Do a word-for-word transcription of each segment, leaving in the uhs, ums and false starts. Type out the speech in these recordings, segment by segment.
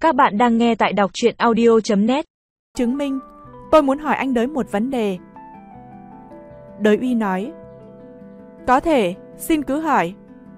Các bạn đang nghe tại đọc truyện audio chấm net. Chứng minh, tôi muốn hỏi anh Đới một vấn đề. Đới Uy nói, có thể, xin cứ hỏi.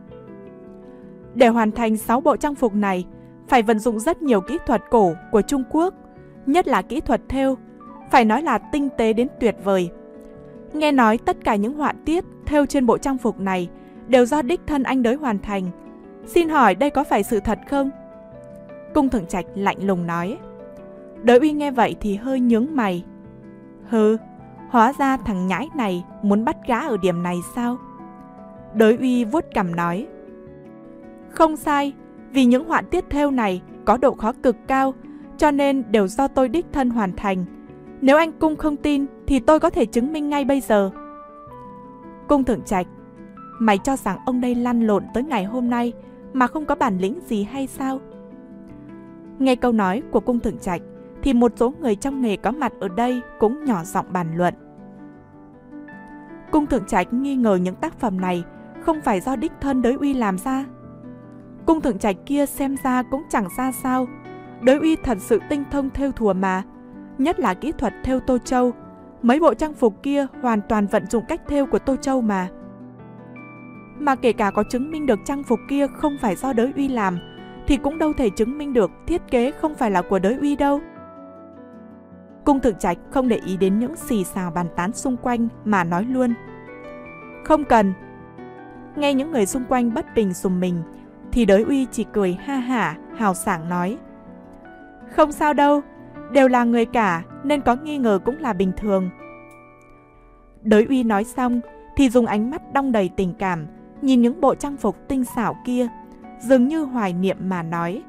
Để hoàn thành sáu bộ trang phục này, phải vận dụng rất nhiều kỹ thuật cổ của Trung Quốc, nhất là kỹ thuật thêu, phải nói là tinh tế đến tuyệt vời. Nghe nói tất cả những họa tiết thêu trên bộ trang phục này đều do đích thân anh Đới hoàn thành. Xin hỏi đây có phải sự thật không? Cung Thượng Trạch lạnh lùng nói. Đới Uy nghe vậy thì hơi nhướng mày. Hừ, hóa ra thằng nhãi này muốn bắt gã ở điểm này sao? Đới Uy vuốt cằm nói. Không sai, vì những họa tiết thêu này có độ khó cực cao, cho nên đều do tôi đích thân hoàn thành. Nếu anh Cung không tin thì tôi có thể chứng minh ngay bây giờ. Cung Thượng Trạch, mày cho rằng ông đây lăn lộn tới ngày hôm nay mà không có bản lĩnh gì hay sao? Nghe câu nói của Cung Thượng Trạch thì một số người trong nghề có mặt ở đây cũng nhỏ giọng bàn luận. Cung Thượng Trạch nghi ngờ những tác phẩm này không phải do đích thân Đới Uy làm ra. Cung Thượng Trạch kia xem ra cũng chẳng ra sao. Đới Uy thật sự tinh thông thêu thùa mà, nhất là kỹ thuật thêu Tô Châu. Mấy bộ trang phục kia hoàn toàn vận dụng cách thêu của Tô Châu mà. Mà kể cả có chứng minh được trang phục kia không phải do Đới Uy làm, thì cũng đâu thể chứng minh được thiết kế không phải là của Đới Uy đâu. Cung Thượng Trạch không để ý đến những xì xào bàn tán xung quanh mà nói luôn. Không cần. Nghe những người xung quanh bất bình sùng mình, thì Đới Uy chỉ cười ha hả, hào sảng nói. Không sao đâu, đều là người cả nên có nghi ngờ cũng là bình thường. Đới Uy nói xong thì dùng ánh mắt đong đầy tình cảm nhìn những bộ trang phục tinh xảo kia, dường như hoài niệm mà nói.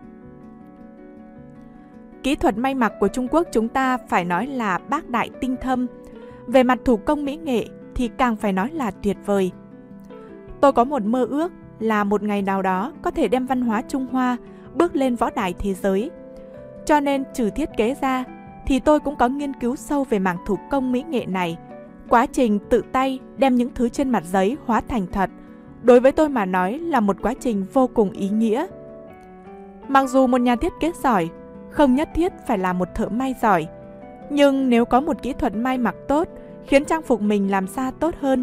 Kỹ thuật may mặc của Trung Quốc chúng ta phải nói là bác đại tinh thâm. Về mặt thủ công mỹ nghệ thì càng phải nói là tuyệt vời. Tôi có một mơ ước là một ngày nào đó có thể đem văn hóa Trung Hoa bước lên võ đài thế giới. Cho nên trừ thiết kế ra thì tôi cũng có nghiên cứu sâu về mảng thủ công mỹ nghệ này. Quá trình tự tay đem những thứ trên mặt giấy hóa thành thật, đối với tôi mà nói là một quá trình vô cùng ý nghĩa. Mặc dù một nhà thiết kế giỏi không nhất thiết phải là một thợ may giỏi, nhưng nếu có một kỹ thuật may mặc tốt, khiến trang phục mình làm ra tốt hơn.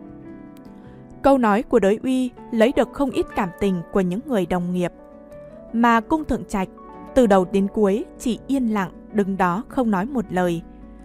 Câu nói của Đới Uy lấy được không ít cảm tình của những người đồng nghiệp. Mà Cung Thượng Trạch từ đầu đến cuối chỉ yên lặng đứng đó không nói một lời.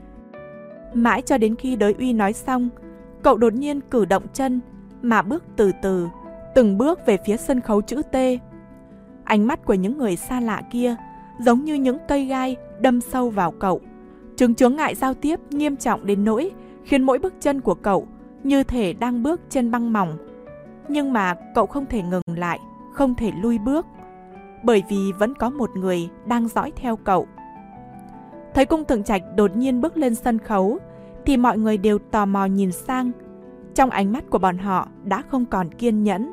Mãi cho đến khi Đới Uy nói xong, cậu đột nhiên cử động chân mà bước từ từ, từng bước về phía sân khấu chữ T. Ánh mắt của những người xa lạ kia giống như những cây gai đâm sâu vào cậu. Chứng chướng ngại giao tiếp nghiêm trọng đến nỗi khiến mỗi bước chân của cậu như thể đang bước trên băng mỏng. Nhưng mà cậu không thể ngừng lại, không thể lui bước, bởi vì vẫn có một người đang dõi theo cậu. Thấy Cung Thượng Trạch đột nhiên bước lên sân khấu thì mọi người đều tò mò nhìn sang. Trong ánh mắt của bọn họ đã không còn kiên nhẫn.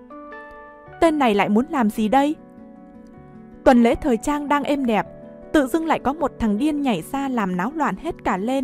Tên này lại muốn làm gì đây? Tuần lễ thời trang đang êm đẹp, tự dưng lại có một thằng điên nhảy ra làm náo loạn hết cả lên.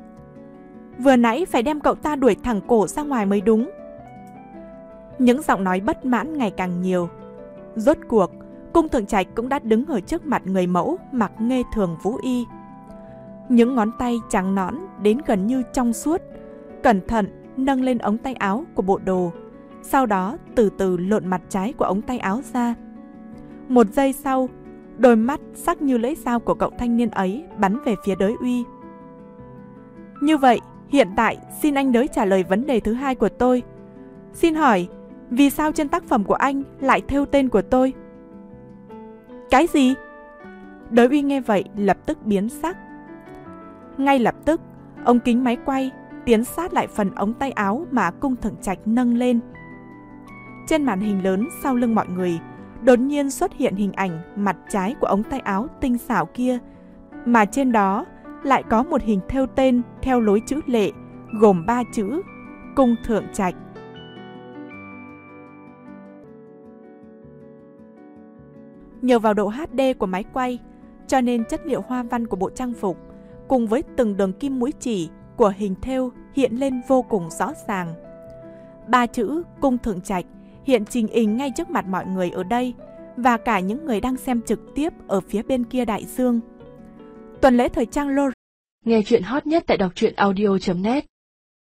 Vừa nãy phải đem cậu ta đuổi thẳng cổ ra ngoài mới đúng. Những giọng nói bất mãn ngày càng nhiều. Rốt cuộc, Cung Thượng Trạch cũng đã đứng ở trước mặt người mẫu mặc nghê thường vũ y. Những ngón tay trắng nõn đến gần như trong suốt, cẩn thận nâng lên ống tay áo của bộ đồ, sau đó từ từ lộn mặt trái của ống tay áo ra. Một giây sau, đôi mắt sắc như lưỡi dao của cậu thanh niên ấy bắn về phía Đới Uy. Như vậy, hiện tại xin anh Đới trả lời vấn đề thứ hai của tôi. Xin hỏi, vì sao trên tác phẩm của anh lại thêu tên của tôi? Cái gì? Đới Uy nghe vậy lập tức biến sắc. Ngay lập tức, ống kính máy quay tiến sát lại phần ống tay áo mà Cung Thượng Trạch nâng lên. Trên màn hình lớn sau lưng mọi người đột nhiên xuất hiện hình ảnh mặt trái của ống tay áo tinh xảo kia, mà trên đó lại có một hình thêu tên theo lối chữ lệ gồm ba chữ Cung Thượng Trạch. Nhờ vào độ hát đê của máy quay, cho nên chất liệu hoa văn của bộ trang phục cùng với từng đường kim mũi chỉ của hình thêu hiện lên vô cùng rõ ràng. Ba chữ Cung Thượng Trạch hiện trình hình ngay trước mặt mọi người ở đây, và cả những người đang xem trực tiếp ở phía bên kia đại dương. Tuần lễ thời trang Lô. Nghe chuyện hot nhất tại đọc truyện audio chấm net.